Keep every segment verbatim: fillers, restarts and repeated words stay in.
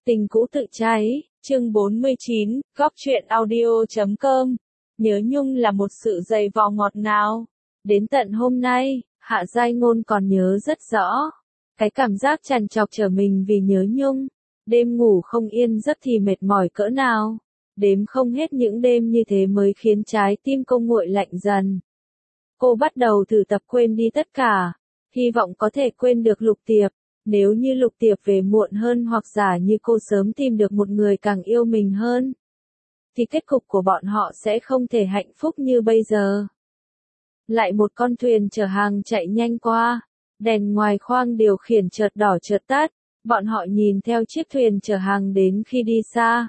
Tình cũ tự cháy, chương bốn mươi chín, góc truyện audio chấm com. Nhớ nhung là một sự dày vò ngọt ngào. Đến tận hôm nay, Hạ Giai Ngôn còn nhớ rất rõ. Cái cảm giác trằn trọc trở mình vì nhớ nhung. Đêm ngủ không yên giấc thì mệt mỏi cỡ nào. Đếm không hết những đêm như thế mới khiến trái tim cô nguội lạnh dần. Cô bắt đầu thử tập quên đi tất cả. Hy vọng có thể quên được Lục Tiệp. Nếu như Lục Tiệp về muộn hơn hoặc giả như cô sớm tìm được một người càng yêu mình hơn, thì kết cục của bọn họ sẽ không thể hạnh phúc như bây giờ. Lại một con thuyền chở hàng chạy nhanh qua, đèn ngoài khoang điều khiển chợt đỏ chợt tắt, bọn họ nhìn theo chiếc thuyền chở hàng đến khi đi xa.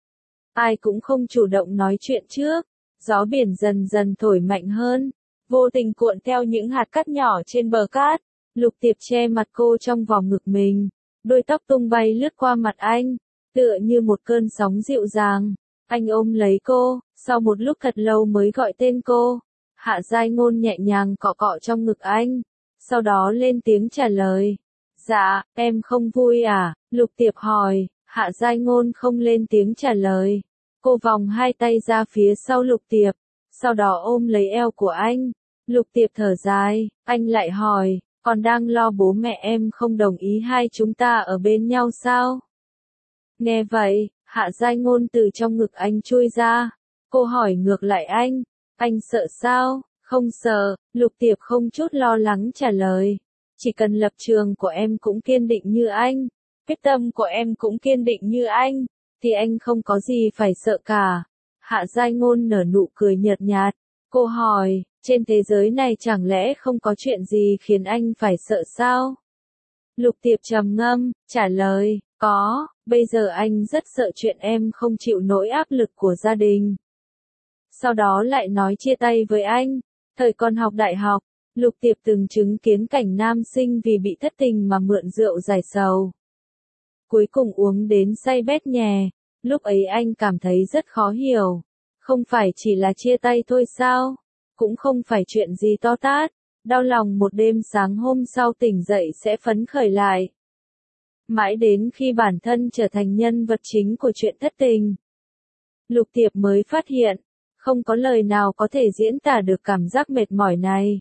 Ai cũng không chủ động nói chuyện trước, gió biển dần dần thổi mạnh hơn, vô tình cuộn theo những hạt cát nhỏ trên bờ cát. Lục Tiệp che mặt cô trong vòng ngực mình, đôi tóc tung bay lướt qua mặt anh, tựa như một cơn sóng dịu dàng. Anh ôm lấy cô, sau một lúc thật lâu mới gọi tên cô. Hạ Giai Ngôn nhẹ nhàng cọ cọ trong ngực anh, sau đó lên tiếng trả lời. Dạ, em không vui à? Lục Tiệp hỏi. Hạ Giai Ngôn không lên tiếng trả lời. Cô vòng hai tay ra phía sau Lục Tiệp, sau đó ôm lấy eo của anh. Lục Tiệp thở dài, anh lại hỏi. Còn đang lo bố mẹ em không đồng ý hai chúng ta ở bên nhau sao? Nghe vậy, Hạ Giai Ngôn từ trong ngực anh chui ra. Cô hỏi ngược lại anh, anh sợ sao? Không sợ, Lục Tiệp không chút lo lắng trả lời. Chỉ cần lập trường của em cũng kiên định như anh, quyết tâm của em cũng kiên định như anh, thì anh không có gì phải sợ cả. Hạ Giai Ngôn nở nụ cười nhợt nhạt. Cô hỏi, trên thế giới này chẳng lẽ không có chuyện gì khiến anh phải sợ sao? Lục Tiệp trầm ngâm, trả lời, có, bây giờ anh rất sợ chuyện em không chịu nổi áp lực của gia đình. Sau đó lại nói chia tay với anh. Thời còn học đại học, Lục Tiệp từng chứng kiến cảnh nam sinh vì bị thất tình mà mượn rượu giải sầu. Cuối cùng uống đến say bét nhè, lúc ấy anh cảm thấy rất khó hiểu. Không phải chỉ là chia tay thôi sao? Cũng không phải chuyện gì to tát, đau lòng một đêm sáng hôm sau tỉnh dậy sẽ phấn khởi lại. Mãi đến khi bản thân trở thành nhân vật chính của chuyện thất tình, Lục Tiệp mới phát hiện, không có lời nào có thể diễn tả được cảm giác mệt mỏi này.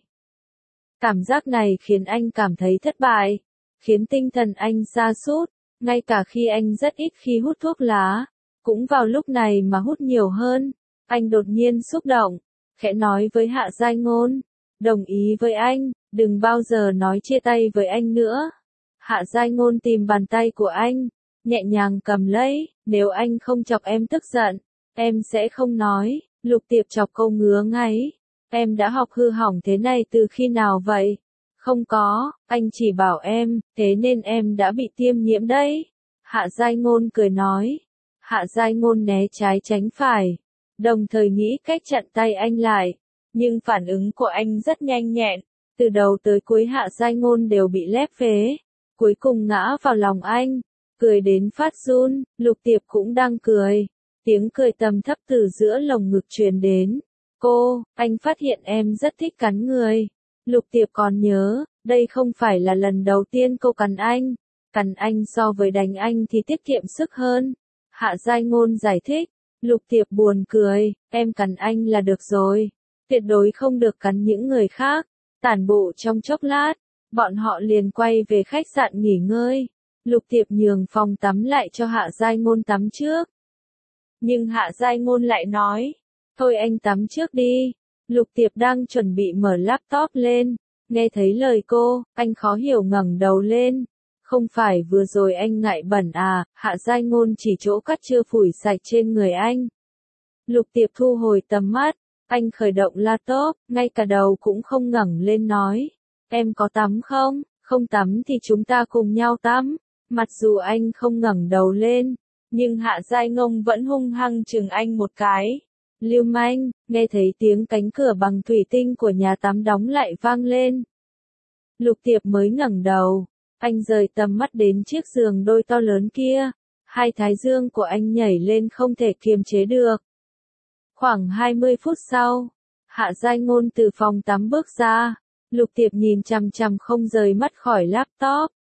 Cảm giác này khiến anh cảm thấy thất bại, khiến tinh thần anh sa sút, ngay cả khi anh rất ít khi hút thuốc lá, cũng vào lúc này mà hút nhiều hơn. Anh đột nhiên xúc động, khẽ nói với Hạ Giai Ngôn, đồng ý với anh, đừng bao giờ nói chia tay với anh nữa. Hạ Giai Ngôn tìm bàn tay của anh, nhẹ nhàng cầm lấy, nếu anh không chọc em tức giận, em sẽ không nói. Lục Tiệp chọc câu ngứa ngáy, em đã học hư hỏng thế này từ khi nào vậy? Không có, anh chỉ bảo em, thế nên em đã bị tiêm nhiễm đấy. Hạ Giai Ngôn cười nói. Hạ Giai Ngôn né trái tránh phải, đồng thời nghĩ cách chặn tay anh lại, nhưng phản ứng của anh rất nhanh nhẹn, từ đầu tới cuối Hạ Giai Ngôn đều bị lép vế, cuối cùng ngã vào lòng anh, cười đến phát run. Lục Tiệp cũng đang cười, tiếng cười trầm thấp từ giữa lồng ngực truyền đến. Cô, anh phát hiện em rất thích cắn người. Lục Tiệp còn nhớ, đây không phải là lần đầu tiên cô cắn anh, cắn anh so với đánh anh thì tiết kiệm sức hơn. Hạ Giai Ngôn giải thích. Lục Tiệp buồn cười, em cắn anh là được rồi, tuyệt đối không được cắn những người khác. Tản bộ trong chốc lát, bọn họ liền quay về khách sạn nghỉ ngơi. Lục Tiệp nhường phòng tắm lại cho Hạ Giai Ngôn tắm trước. Nhưng Hạ Giai Ngôn lại nói, thôi anh tắm trước đi. Lục Tiệp đang chuẩn bị mở laptop lên, nghe thấy lời cô, anh khó hiểu ngẩng đầu lên. Không phải vừa rồi anh ngại bẩn à? Hạ Giai Ngôn chỉ chỗ cắt chưa phủi sạch trên người anh. Lục Tiệp thu hồi tầm mắt, anh khởi động laptop, ngay cả đầu cũng không ngẩng lên nói. Em có tắm không? Không tắm thì chúng ta cùng nhau tắm. Mặc dù anh không ngẩng đầu lên, nhưng Hạ Giai Ngôn vẫn hung hăng chừng anh một cái. Lưu manh, nghe thấy tiếng cánh cửa bằng thủy tinh của nhà tắm đóng lại vang lên. Lục Tiệp mới ngẩng đầu. Anh rời tầm mắt đến chiếc giường đôi to lớn kia, hai thái dương của anh nhảy lên không thể kiềm chế được. Khoảng hai mươi phút sau, Hạ Giai Ngôn từ phòng tắm bước ra, Lục Tiệp nhìn chằm chằm không rời mắt khỏi laptop,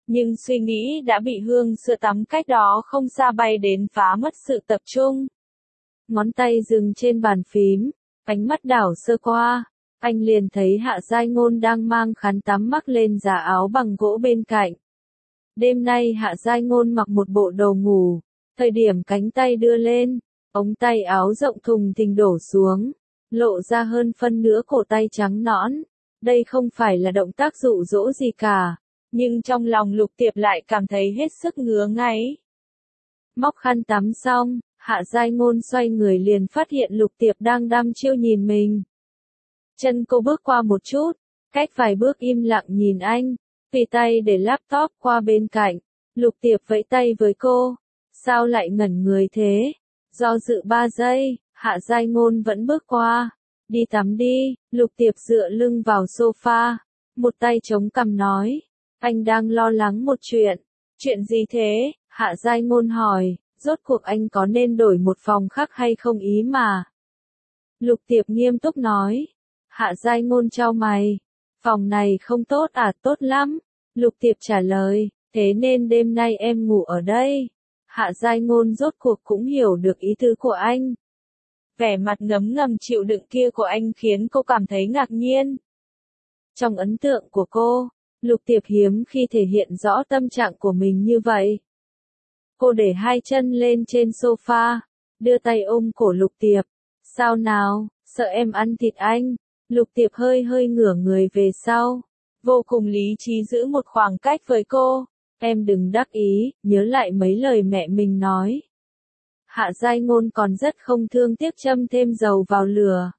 Nhưng suy nghĩ đã bị hương sữa tắm cách đó không xa bay đến phá mất sự tập trung. Ngón tay dừng trên bàn phím, ánh mắt đảo sơ qua, anh liền thấy Hạ Giai Ngôn đang mang khăn tắm mắc lên giá áo bằng gỗ bên cạnh. Đêm nay Hạ Giai Ngôn mặc một bộ đồ ngủ, thời điểm cánh tay đưa lên, ống tay áo rộng thùng thình đổ xuống, lộ ra hơn phân nửa cổ tay trắng nõn. Đây không phải là động tác dụ dỗ gì cả, nhưng trong lòng Lục Tiệp lại cảm thấy hết sức ngứa ngáy. Móc khăn tắm xong, Hạ Giai Ngôn xoay người liền phát hiện Lục Tiệp đang đăm chiêu nhìn mình. Chân cô bước qua một chút, cách vài bước im lặng nhìn anh, tùy tay để laptop qua bên cạnh. Lục Tiệp vẫy tay với cô, sao lại ngẩn người thế? Do dự ba giây, Hạ Giai Ngôn vẫn bước qua. Đi tắm đi, Lục Tiệp dựa lưng vào sofa, một tay chống cằm nói. Anh đang lo lắng một chuyện. Chuyện gì thế? Hạ Giai Ngôn hỏi, rốt cuộc anh có nên đổi một phòng khác hay không ý mà. Lục Tiệp nghiêm túc nói. Hạ Giai Ngôn chau mày. Phòng này không tốt à? Tốt lắm. Lục Tiệp trả lời, thế nên đêm nay em ngủ ở đây. Hạ Giai Ngôn rốt cuộc cũng hiểu được ý tứ của anh. Vẻ mặt ngấm ngầm chịu đựng kia của anh khiến cô cảm thấy ngạc nhiên. Trong ấn tượng của cô, Lục Tiệp hiếm khi thể hiện rõ tâm trạng của mình như vậy. Cô để hai chân lên trên sofa, đưa tay ôm cổ Lục Tiệp. Sao nào, sợ em ăn thịt anh? Lục Tiệp hơi hơi ngửa người về sau, vô cùng lý trí giữ một khoảng cách với cô. Em đừng đắc ý, nhớ lại mấy lời mẹ mình nói. Hạ Giai Ngôn còn rất không thương tiếc châm thêm dầu vào lửa.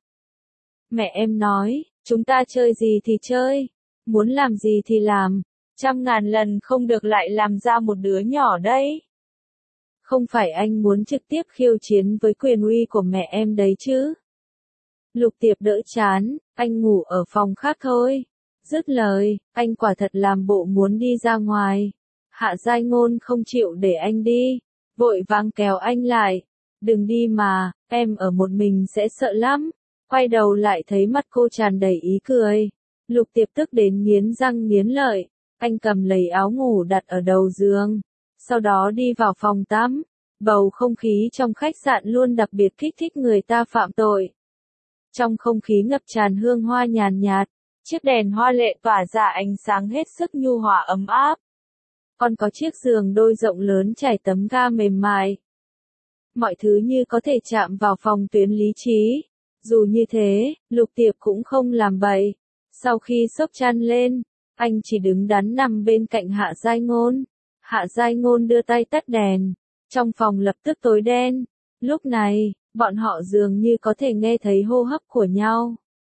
Mẹ em nói, chúng ta chơi gì thì chơi, muốn làm gì thì làm, trăm ngàn lần không được lại làm ra một đứa nhỏ đấy. Không phải anh muốn trực tiếp khiêu chiến với quyền uy của mẹ em đấy chứ. Lục Tiệp đỡ chán, anh ngủ ở phòng khác thôi. Dứt lời, anh quả thật làm bộ muốn đi ra ngoài. Hạ Giai Ngôn không chịu để anh đi, vội vàng kéo anh lại. Đừng đi mà, em ở một mình sẽ sợ lắm. Quay đầu lại thấy mắt cô tràn đầy ý cười. Lục Tiệp tức đến nghiến răng nghiến lợi. Anh cầm lấy áo ngủ đặt ở đầu giường. Sau đó đi vào phòng tắm. Bầu không khí trong khách sạn luôn đặc biệt kích thích người ta phạm tội. Trong không khí ngập tràn hương hoa nhàn nhạt, chiếc đèn hoa lệ tỏa ra ánh sáng hết sức nhu hòa ấm áp. Còn có chiếc giường đôi rộng lớn trải tấm ga mềm mại. Mọi thứ như có thể chạm vào phòng tuyến lý trí. Dù như thế, Lục Tiệp cũng không làm bậy. Sau khi xốc chăn lên, anh chỉ đứng đắn nằm bên cạnh Hạ Giai Ngôn. Hạ Giai Ngôn đưa tay tắt đèn. Trong phòng lập tức tối đen. Lúc này, bọn họ dường như có thể nghe thấy hô hấp của nhau.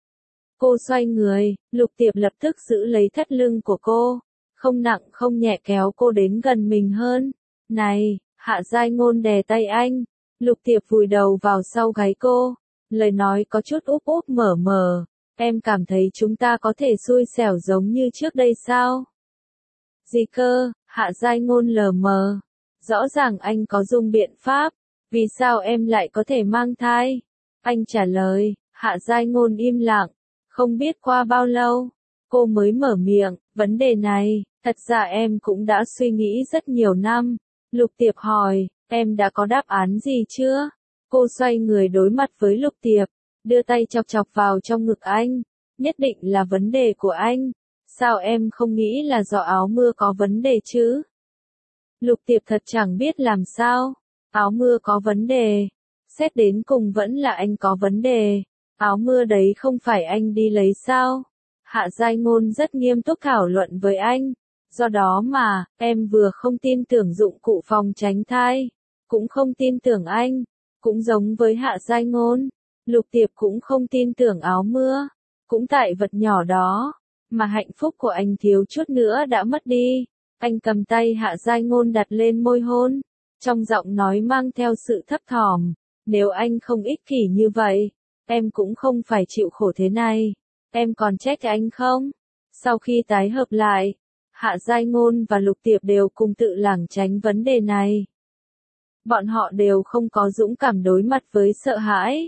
Cô xoay người, Lục Tiệp lập tức giữ lấy thắt lưng của cô. Không nặng không nhẹ kéo cô đến gần mình hơn. Này, Hạ Giai Ngôn đè tay anh. Lục Tiệp vùi đầu vào sau gáy cô. Lời nói có chút úp úp mở mở. Em cảm thấy chúng ta có thể xui xẻo giống như trước đây sao? Gì cơ? Hạ Giai Ngôn lờ mờ. Rõ ràng anh có dùng biện pháp. Vì sao em lại có thể mang thai? Anh trả lời. Hạ Giai Ngôn im lặng. Không biết qua bao lâu, cô mới mở miệng. Vấn đề này, thật ra em cũng đã suy nghĩ rất nhiều năm. Lục Tiệp hỏi, em đã có đáp án gì chưa? Cô xoay người đối mặt với Lục Tiệp, đưa tay chọc chọc vào trong ngực anh. Nhất định là vấn đề của anh. Sao em không nghĩ là do áo mưa có vấn đề chứ? Lục Tiệp thật chẳng biết làm sao. Áo mưa có vấn đề. Xét đến cùng vẫn là anh có vấn đề. Áo mưa đấy không phải anh đi lấy sao? Hạ Giai Ngôn rất nghiêm túc thảo luận với anh. Do đó mà, em vừa không tin tưởng dụng cụ phòng tránh thai, cũng không tin tưởng anh. Cũng giống với Hạ Giai Ngôn, Lục Tiệp cũng không tin tưởng áo mưa. Cũng tại vật nhỏ đó, mà hạnh phúc của anh thiếu chút nữa đã mất đi. Anh cầm tay Hạ Giai Ngôn đặt lên môi hôn. Trong giọng nói mang theo sự thấp thỏm. Nếu anh không ích kỷ như vậy, em cũng không phải chịu khổ thế này. Em còn trách anh không? Sau khi tái hợp lại, Hạ Giai Ngôn và Lục Tiệp đều cùng tự lảng tránh vấn đề này. Bọn họ đều không có dũng cảm đối mặt với sợ hãi.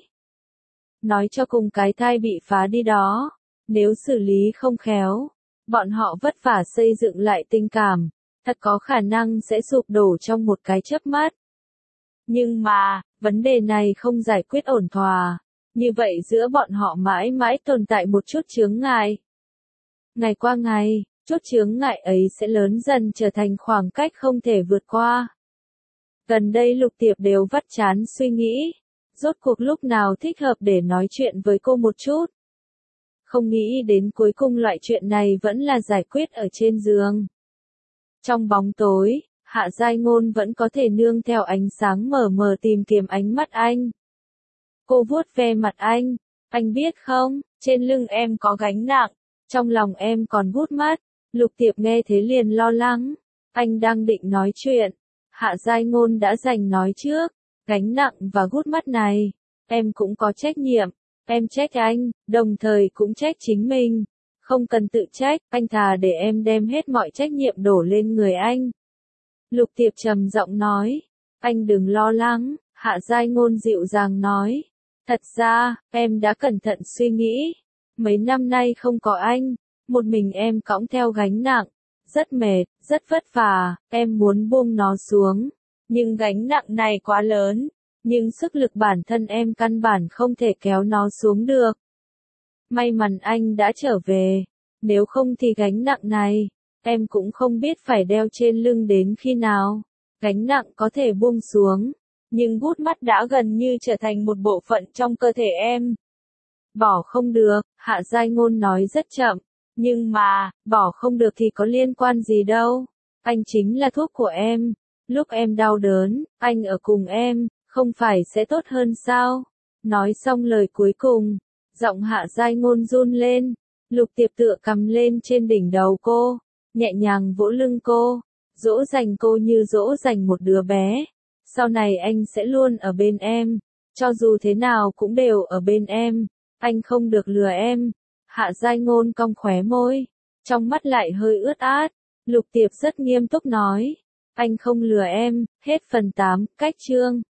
Nói cho cùng cái thai bị phá đi đó, nếu xử lý không khéo, bọn họ vất vả xây dựng lại tình cảm, thật có khả năng sẽ sụp đổ trong một cái chớp mắt. Nhưng mà, vấn đề này không giải quyết ổn thỏa. Như vậy giữa bọn họ mãi mãi tồn tại một chút chướng ngại. Ngày qua ngày, chút chướng ngại ấy sẽ lớn dần trở thành khoảng cách không thể vượt qua. Gần đây Lục Tiệp đều vắt chán suy nghĩ, rốt cuộc lúc nào thích hợp để nói chuyện với cô một chút. Không nghĩ đến cuối cùng loại chuyện này vẫn là giải quyết ở trên giường. Trong bóng tối, Hạ Giai Ngôn vẫn có thể nương theo ánh sáng mờ mờ tìm kiếm ánh mắt anh. Cô vuốt ve mặt anh, anh biết không, trên lưng em có gánh nặng, trong lòng em còn gút mắt. Lục Tiệp nghe thế liền lo lắng, anh đang định nói chuyện, Hạ Giai Ngôn đã giành nói trước, gánh nặng và gút mắt này, em cũng có trách nhiệm, em trách anh, đồng thời cũng trách chính mình, không cần tự trách, anh thà để em đem hết mọi trách nhiệm đổ lên người anh. Lục Tiệp trầm giọng nói, anh đừng lo lắng, Hạ Giai Ngôn dịu dàng nói, thật ra, em đã cẩn thận suy nghĩ, mấy năm nay không có anh, một mình em cõng theo gánh nặng, rất mệt, rất vất vả, em muốn buông nó xuống, nhưng gánh nặng này quá lớn, nhưng sức lực bản thân em căn bản không thể kéo nó xuống được. May mắn anh đã trở về, nếu không thì gánh nặng này, em cũng không biết phải đeo trên lưng đến khi nào. Gánh nặng có thể buông xuống, nhưng gút mắt đã gần như trở thành một bộ phận trong cơ thể em. Bỏ không được, Hạ Giai Ngôn nói rất chậm, nhưng mà, bỏ không được thì có liên quan gì đâu. Anh chính là thuốc của em, lúc em đau đớn, anh ở cùng em, không phải sẽ tốt hơn sao? Nói xong lời cuối cùng, giọng Hạ Giai Ngôn run lên, Lục Tiệp tựa cầm lên trên đỉnh đầu cô, nhẹ nhàng vỗ lưng cô, dỗ dành cô như dỗ dành một đứa bé. Sau này anh sẽ luôn ở bên em, cho dù thế nào cũng đều ở bên em, anh không được lừa em. Hạ Giai Ngôn cong khóe môi, trong mắt lại hơi ướt át. Lục Tiệp rất nghiêm túc nói, anh không lừa em. Hết phần tám, cách chương.